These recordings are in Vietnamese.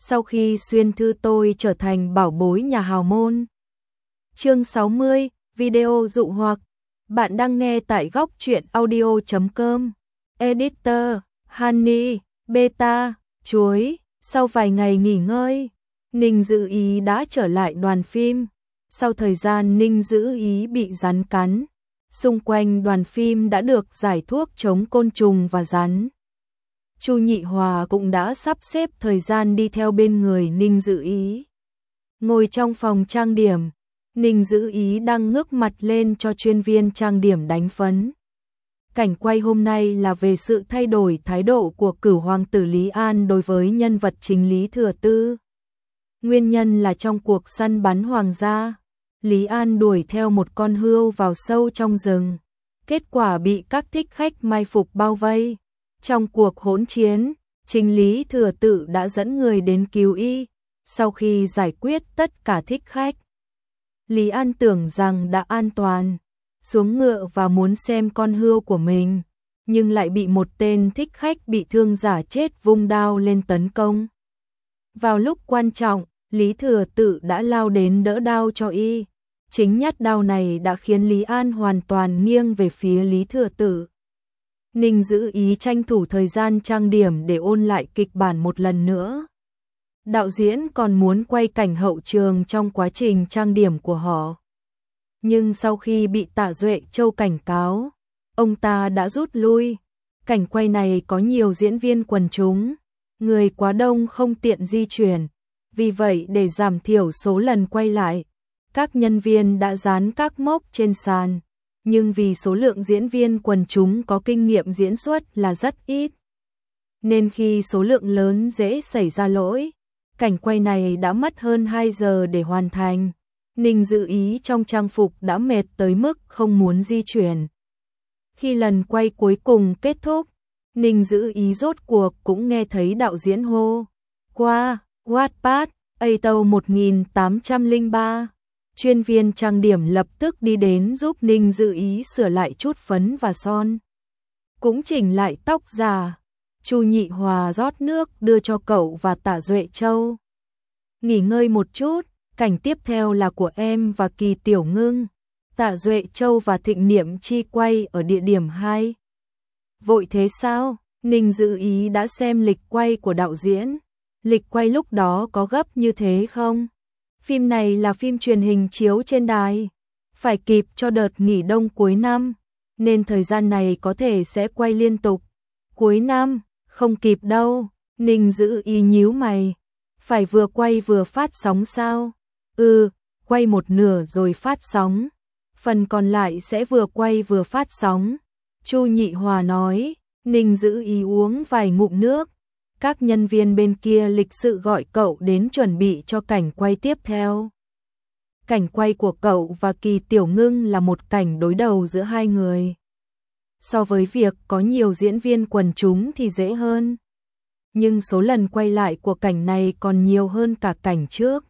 sau khi xuyên thư tôi trở thành bảo bối nhà hào môn. Chương 60, video dụ hoặc. Bạn đang nghe tại góc truyện audio.com. Editor, Honey, Beta, Chuối. Sau vài ngày nghỉ ngơi, Ninh Dữ Ý đã trở lại đoàn phim. Sau thời gian Ninh Dữ Ý bị rắn cắn, xung quanh đoàn phim đã được giải thuốc chống côn trùng và rắn. Chu Nhị Hòa cũng đã sắp xếp thời gian đi theo bên người Ninh Dữ Ý. Ngồi trong phòng trang điểm, Ninh Dữ Ý đang ngước mặt lên cho chuyên viên trang điểm đánh phấn. Cảnh quay hôm nay là về sự thay đổi thái độ của cửu hoàng tử Lý An đối với nhân vật chính Lý Thừa Tư. Nguyên nhân là trong cuộc săn bắn hoàng gia, Lý An đuổi theo một con hươu vào sâu trong rừng. Kết quả bị các thích khách mai phục bao vây. Trong cuộc hỗn chiến, chính Lý Thừa Tự đã dẫn người đến cứu y. Sau khi giải quyết tất cả thích khách, Lý An tưởng rằng đã an toàn, xuống ngựa và muốn xem con hươu của mình, nhưng lại bị một tên thích khách bị thương giả chết vung đao lên tấn công. Vào lúc quan trọng, Lý Thừa Tự đã lao đến đỡ đao cho y. Chính nhát đao này đã khiến Lý An hoàn toàn nghiêng về phía Lý Thừa Tự. Ninh Dữ Ý tranh thủ thời gian trang điểm để ôn lại kịch bản một lần nữa. Đạo diễn còn muốn quay cảnh hậu trường trong quá trình trang điểm của họ. Nhưng sau khi bị Tạ Duệ Châu cảnh cáo, ông ta đã rút lui. Cảnh quay này có nhiều diễn viên quần chúng, người quá đông không tiện di chuyển. Vì vậy để giảm thiểu số lần quay lại, các nhân viên đã dán các mốc trên sàn. Nhưng vì số lượng diễn viên quần chúng có kinh nghiệm diễn xuất là rất ít, nên khi số lượng lớn dễ xảy ra lỗi. Cảnh quay này đã mất hơn 2 giờ để hoàn thành. Ninh Dữ Ý trong trang phục đã mệt tới mức không muốn di chuyển. Khi lần quay cuối cùng kết thúc, Ninh Dữ Ý rốt cuộc cũng nghe thấy đạo diễn hô qua Wattpad Atau 1803. Chuyên viên trang điểm lập tức đi đến giúp Ninh Dữ Ý sửa lại chút phấn và son, cũng chỉnh lại tóc giả. Chu Nhị Hòa rót nước đưa cho cậu và Tạ Duệ Châu. Nghỉ ngơi một chút, cảnh tiếp theo là của em và Kỳ Tiểu Ngưng. Tạ Duệ Châu và Thịnh Niệm Chi quay ở địa điểm 2. Vội thế sao? Ninh Dữ Ý đã xem lịch quay của đạo diễn. Lịch quay lúc đó có gấp như thế không? Phim này là phim truyền hình chiếu trên đài, phải kịp cho đợt nghỉ đông cuối năm, nên thời gian này có thể sẽ quay liên tục. Cuối năm, không kịp đâu. Ninh Dữ Ý nhíu mày. Phải vừa quay vừa phát sóng sao? Quay một nửa rồi phát sóng. Phần còn lại sẽ vừa quay vừa phát sóng. Chu Nhị Hòa nói. Ninh Dữ Ý uống vài ngụm nước. Các nhân viên bên kia lịch sự gọi cậu đến chuẩn bị cho cảnh quay tiếp theo. Cảnh quay của cậu và Kỳ Tiểu Ngưng là một cảnh đối đầu giữa hai người. So với việc có nhiều diễn viên quần chúng thì dễ hơn. Nhưng số lần quay lại của cảnh này còn nhiều hơn cả cảnh trước.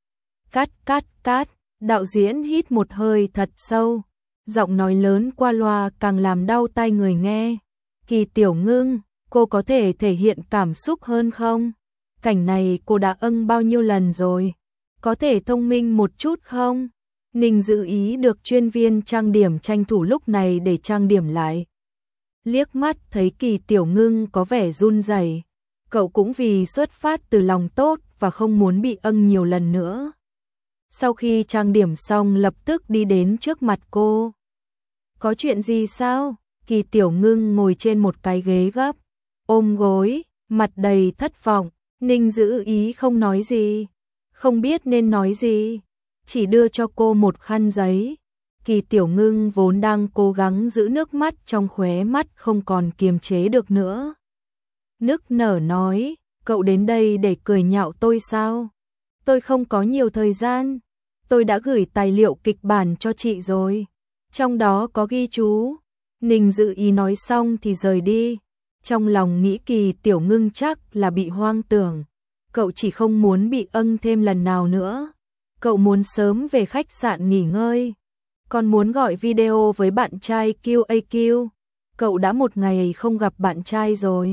Cắt. Đạo diễn hít một hơi thật sâu. Giọng nói lớn qua loa càng làm đau tai người nghe. Kỳ Tiểu Ngưng, cô có thể thể hiện cảm xúc hơn không? Cảnh này cô đã bao nhiêu lần rồi? Có thể thông minh một chút không? Ninh Dữ Ý được chuyên viên trang điểm tranh thủ lúc này để trang điểm lại. Liếc mắt thấy Kỳ Tiểu Ngưng có vẻ run rẩy. Cậu cũng vì xuất phát từ lòng tốt và không muốn bị nhiều lần nữa. Sau khi trang điểm xong lập tức đi đến trước mặt cô. Có chuyện gì sao? Kỳ Tiểu Ngưng ngồi trên một cái ghế gấp, ôm gối, mặt đầy thất vọng. Ninh Dữ Ý không nói gì, không biết nên nói gì, chỉ đưa cho cô một khăn giấy. Kỳ Tiểu Ngưng vốn đang cố gắng giữ nước mắt trong khóe mắt không còn kiềm chế được nữa. Nức nở nói, cậu đến đây để cười nhạo tôi sao? Tôi không có nhiều thời gian, tôi đã gửi tài liệu kịch bản cho chị rồi, trong đó có ghi chú. Ninh Dữ Ý nói xong thì rời đi. Trong lòng nghĩ Kỳ Tiểu Ngưng chắc là bị hoang tưởng. Cậu chỉ không muốn bị thêm lần nào nữa. Cậu muốn sớm về khách sạn nghỉ ngơi. Còn muốn gọi video với bạn trai QAQ. Cậu đã một ngày không gặp bạn trai rồi.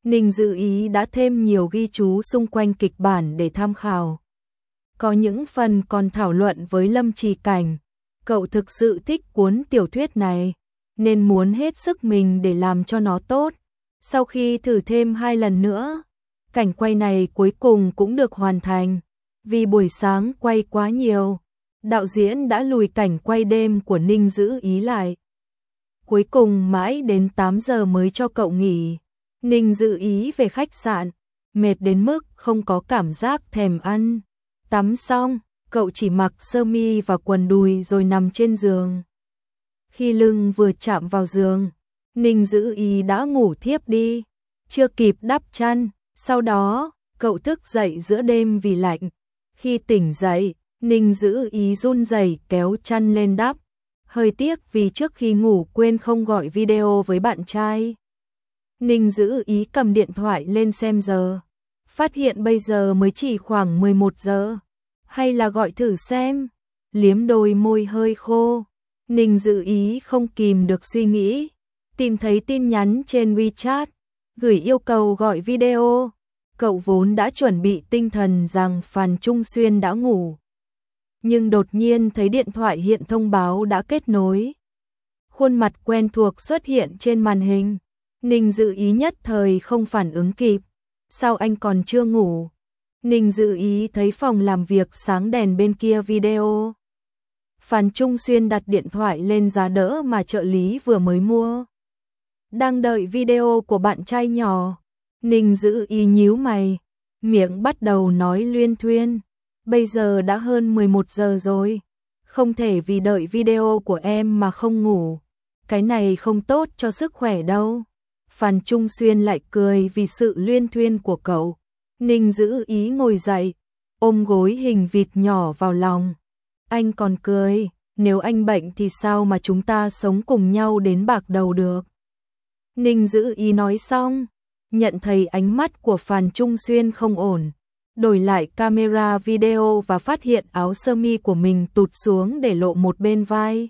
Ninh Dư Ý đã thêm nhiều ghi chú xung quanh kịch bản để tham khảo. Có những phần còn thảo luận với Lâm Trì Cảnh, cậu thực sự thích cuốn tiểu thuyết này, nên muốn hết sức mình để làm cho nó tốt. Sau khi thử thêm 2 lần nữa, cảnh quay này cuối cùng cũng được hoàn thành. Vì buổi sáng quay quá nhiều, đạo diễn đã lùi cảnh quay đêm của Ninh Dư Ý lại. Cuối cùng mãi đến 8 giờ mới cho cậu nghỉ. Ninh Dư Ý về khách sạn, mệt đến mức không có cảm giác thèm ăn. Tắm xong, cậu chỉ mặc sơ mi và quần đùi rồi nằm trên giường. Khi lưng vừa chạm vào giường, Ninh Dư Ý đã ngủ thiếp đi, chưa kịp đắp chăn. Sau đó, cậu thức dậy giữa đêm vì lạnh. Khi tỉnh dậy, Ninh Dư Ý run rẩy kéo chăn lên đắp. Hơi tiếc vì trước khi ngủ quên không gọi video với bạn trai. Ninh Dư Ý cầm điện thoại lên xem giờ. Phát hiện bây giờ mới chỉ khoảng 11 giờ. Hay là gọi thử xem. Liếm đôi môi hơi khô. Ninh Dư Ý không kìm được suy nghĩ. Tìm thấy tin nhắn trên WeChat. Gửi yêu cầu gọi video. Cậu vốn đã chuẩn bị tinh thần rằng Phan Trung Xuyên đã ngủ. Nhưng đột nhiên thấy điện thoại hiện thông báo đã kết nối. Khuôn mặt quen thuộc xuất hiện trên màn hình. Ninh Dư Ý nhất thời không phản ứng kịp. Sao anh còn chưa ngủ? Ninh Dư Ý thấy phòng làm việc sáng đèn bên kia video. Phan Trung Xuyên đặt điện thoại lên giá đỡ mà trợ lý vừa mới mua. Đang đợi video của bạn trai nhỏ. Ninh Dư Ý nhíu mày, miệng bắt đầu nói luyên thuyên. Bây giờ đã hơn 11 giờ rồi. Không thể vì đợi video của em mà không ngủ. Cái này không tốt cho sức khỏe đâu. Phan Trung Xuyên lại cười vì sự luyên thuyên của cậu. Ninh Dư Ý ngồi dậy, ôm gối hình vịt nhỏ vào lòng. Anh còn cười, nếu anh bệnh thì sao mà chúng ta sống cùng nhau đến bạc đầu được. Ninh Dư Ý nói xong, nhận thấy ánh mắt của Phan Trung Xuyên không ổn. Đổi lại camera video và phát hiện áo sơ mi của mình tụt xuống để lộ một bên vai.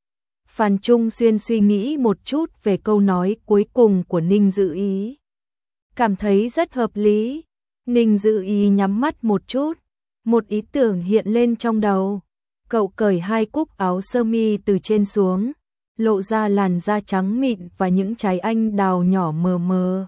Phan Trung Xuyên suy nghĩ một chút về câu nói cuối cùng của Ninh Dư Ý. Cảm thấy rất hợp lý. Ninh Dư Ý nhắm mắt một chút. Một ý tưởng hiện lên trong đầu. Cậu cởi 2 cúc áo sơ mi từ trên xuống, lộ ra làn da trắng mịn và những trái anh đào nhỏ mờ mờ.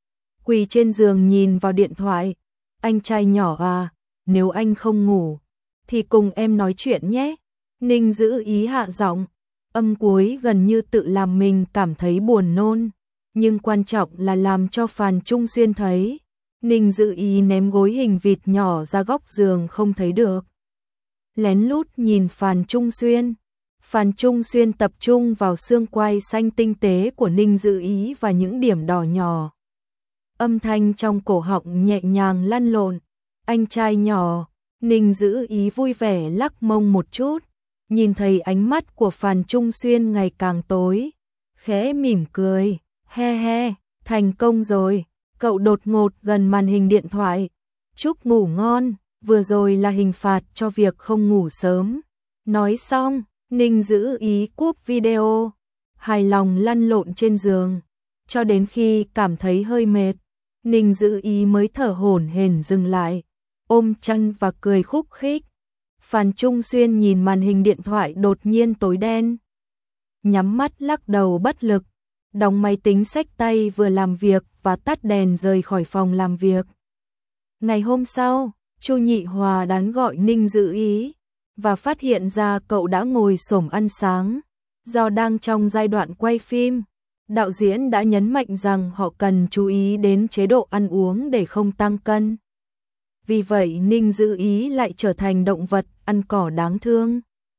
Quỳ trên giường nhìn vào điện thoại. Anh trai nhỏ à, nếu anh không ngủ, thì cùng em nói chuyện nhé. Ninh Dư Ý hạ giọng, âm cuối gần như tự làm mình cảm thấy buồn nôn. Nhưng quan trọng là làm cho Phan Trung Xuyên thấy. Ninh Dư Ý ném gối hình vịt nhỏ ra góc giường không thấy được. Lén lút nhìn Phan Trung Xuyên. Phan Trung Xuyên tập trung vào xương quai xanh tinh tế của Ninh Dư Ý và những điểm đỏ nhỏ. Âm thanh trong cổ họng nhẹ nhàng lăn lộn. Anh trai nhỏ. Ninh Dư Ý vui vẻ lắc mông một chút. Nhìn thấy ánh mắt của Phan Trung Xuyên ngày càng tối. Khẽ mỉm cười. He he, thành công rồi. Cậu đột ngột gần màn hình điện thoại. Chúc ngủ ngon. Vừa rồi là hình phạt cho việc không ngủ sớm. Nói xong, Ninh Dư Ý cúp video. Hài lòng lăn lộn trên giường. Cho đến khi cảm thấy hơi mệt, Ninh Dư Ý mới thở hổn hển dừng lại, ôm chăn và cười khúc khích. Phan Trung Xuyên nhìn màn hình điện thoại đột nhiên tối đen. Nhắm mắt lắc đầu bất lực, đóng máy tính xách tay vừa làm việc và tắt đèn rời khỏi phòng làm việc. Ngày hôm sau, Chu Nhị Hòa đón gọi Ninh Dư Ý và phát hiện ra cậu đã ngồi xổm ăn sáng. Do đang trong giai đoạn quay phim, đạo diễn đã nhấn mạnh rằng họ cần chú ý đến chế độ ăn uống để không tăng cân. Vì vậy Ninh Dư Ý lại trở thành động vật ăn cỏ đáng thương.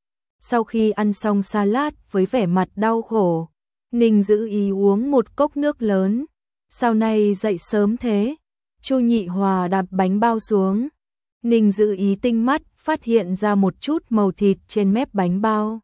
Sau khi ăn xong salad với vẻ mặt đau khổ, Ninh Dư Ý uống một cốc nước lớn. Sau này dậy sớm thế? Chu Nhị Hòa đặt bánh bao xuống. Ninh Dư Ý tinh mắt phát hiện ra một chút màu thịt trên mép bánh bao.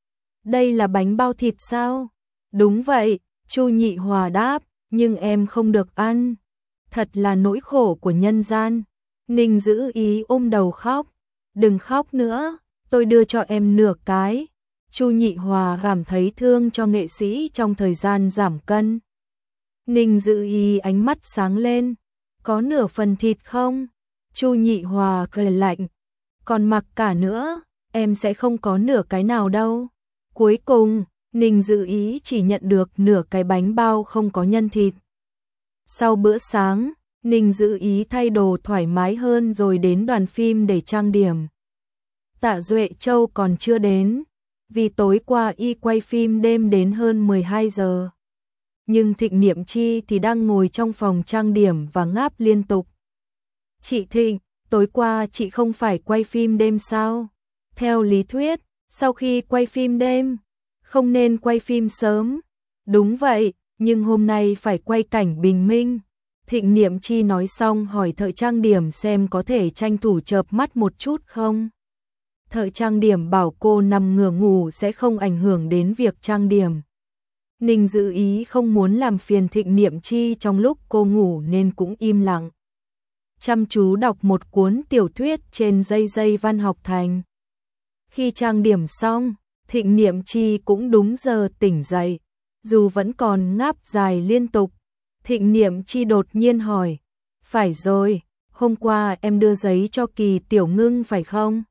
Đây là bánh bao thịt sao? Đúng vậy, Chu Nhị Hòa đáp, nhưng em không được ăn. Thật là nỗi khổ của nhân gian. Ninh Dư Ý ôm đầu khóc. Đừng khóc nữa, tôi đưa cho em nửa cái. Chu Nhị Hòa cảm thấy thương cho nghệ sĩ trong thời gian giảm cân. Ninh Dữ Ý ánh mắt sáng lên. Có nửa phần thịt không? Chu Nhị Hòa cười lạnh. Còn mặc cả nữa, em sẽ không có nửa cái nào đâu. Cuối cùng, Ninh Dữ Ý chỉ nhận được nửa cái bánh bao không có nhân thịt. Sau bữa sáng, Ninh Dữ Ý thay đồ thoải mái hơn rồi đến đoàn phim để trang điểm. Tạ Duệ Châu còn chưa đến, vì tối qua y quay phim đêm đến hơn 12 giờ. Nhưng Thịnh Niệm Chi thì đang ngồi trong phòng trang điểm và ngáp liên tục. Chị Thịnh, tối qua chị không phải quay phim đêm sao? Theo lý thuyết, sau khi quay phim đêm, không nên quay phim sớm. Đúng vậy, nhưng hôm nay phải quay cảnh bình minh. Thịnh Niệm Chi nói xong hỏi thợ trang điểm xem có thể tranh thủ chợp mắt một chút không. Thợ trang điểm bảo cô nằm ngửa ngủ sẽ không ảnh hưởng đến việc trang điểm. Ninh Dữ Ý không muốn làm phiền Thịnh Niệm Chi trong lúc cô ngủ nên cũng im lặng. Chăm chú đọc một cuốn tiểu thuyết trên dây văn học thành. Khi trang điểm xong, Thịnh Niệm Chi cũng đúng giờ tỉnh dậy, dù vẫn còn ngáp dài liên tục. Thịnh Niệm Chi đột nhiên hỏi, phải rồi, hôm qua em đưa giấy cho Kỳ Tiểu Ngưng phải không?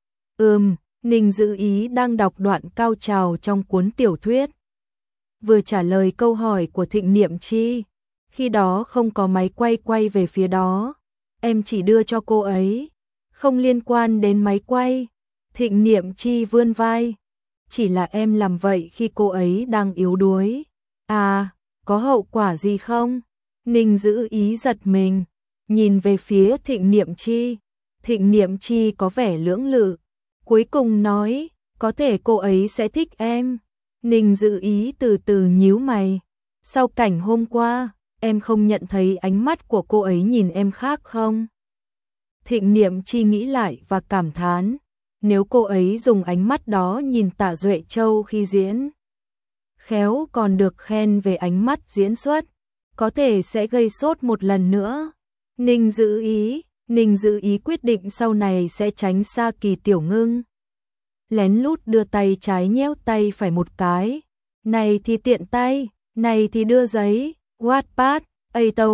Ninh Dữ Ý đang đọc đoạn cao trào trong cuốn tiểu thuyết. Vừa trả lời câu hỏi của Thịnh Niệm Chi, khi đó không có máy quay về phía đó, em chỉ đưa cho cô ấy, không liên quan đến máy quay. Thịnh Niệm Chi vươn vai, chỉ là em làm vậy khi cô ấy đang yếu đuối. À, có hậu quả gì không? Ninh Dữ Ý giật mình, nhìn về phía Thịnh Niệm Chi. Thịnh Niệm Chi có vẻ lưỡng lự, cuối cùng nói, có thể cô ấy sẽ thích em. Ninh Dữ Ý từ từ nhíu mày. Sau cảnh hôm qua, em không nhận thấy ánh mắt của cô ấy nhìn em khác không? Thịnh Niệm Chi nghĩ lại và cảm thán, nếu cô ấy dùng ánh mắt đó nhìn Tạ Duệ Châu khi diễn, khéo còn được khen về ánh mắt diễn xuất, có thể sẽ gây sốt một lần nữa. Ninh Dữ Ý quyết định sau này sẽ tránh xa Kỳ Tiểu Ngưng. Lén lút đưa tay trái nhéo tay phải một cái. Này thì tiện tay, này thì đưa giấy. Wattpad, Atau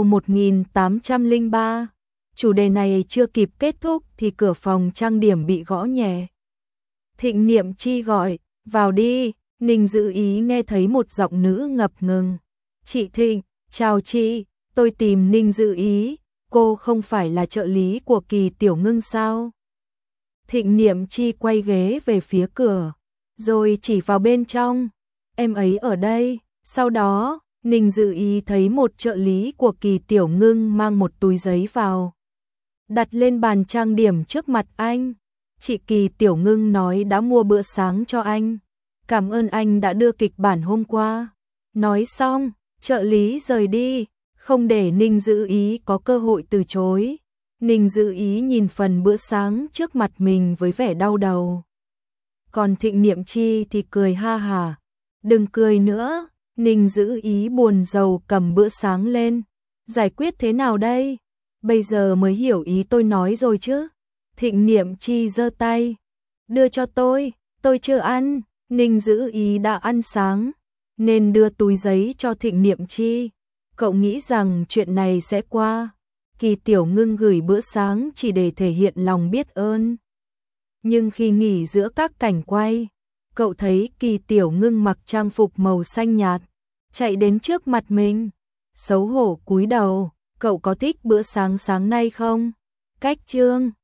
1803. Chủ đề này chưa kịp kết thúc thì cửa phòng trang điểm bị gõ nhẹ. Thịnh Niệm Chi gọi, vào đi. Ninh Dữ Ý nghe thấy một giọng nữ ngập ngừng. Chị Thịnh, chào chị, tôi tìm Ninh Dữ Ý, cô không phải là trợ lý của Kỳ Tiểu Ngưng sao? Thịnh Niệm Chi quay ghế về phía cửa, rồi chỉ vào bên trong. Em ấy ở đây. Sau đó, Ninh Dữ Ý thấy một trợ lý của Kỳ Tiểu Ngưng mang một túi giấy vào, đặt lên bàn trang điểm trước mặt anh. Chị Kỳ Tiểu Ngưng nói đã mua bữa sáng cho anh. Cảm ơn anh đã đưa kịch bản hôm qua. Nói xong, trợ lý rời đi, không để Ninh Dữ Ý có cơ hội từ chối. Ninh Dữ Ý nhìn phần bữa sáng trước mặt mình với vẻ đau đầu. Còn Thịnh Niệm Chi thì cười ha hả. Đừng cười nữa. Ninh Dữ Ý buồn rầu cầm bữa sáng lên. Giải quyết thế nào đây? Bây giờ mới hiểu ý tôi nói rồi chứ. Thịnh Niệm Chi giơ tay. Đưa cho tôi chưa ăn. Ninh Dữ Ý đã ăn sáng, nên đưa túi giấy cho Thịnh Niệm Chi. Cậu nghĩ rằng chuyện này sẽ qua. Kỳ Tiểu Ngưng gửi bữa sáng chỉ để thể hiện lòng biết ơn. Nhưng khi nghỉ giữa các cảnh quay, cậu thấy Kỳ Tiểu Ngưng mặc trang phục màu xanh nhạt, chạy đến trước mặt mình. Xấu hổ cúi đầu, cậu có thích bữa sáng sáng nay không? Cách chương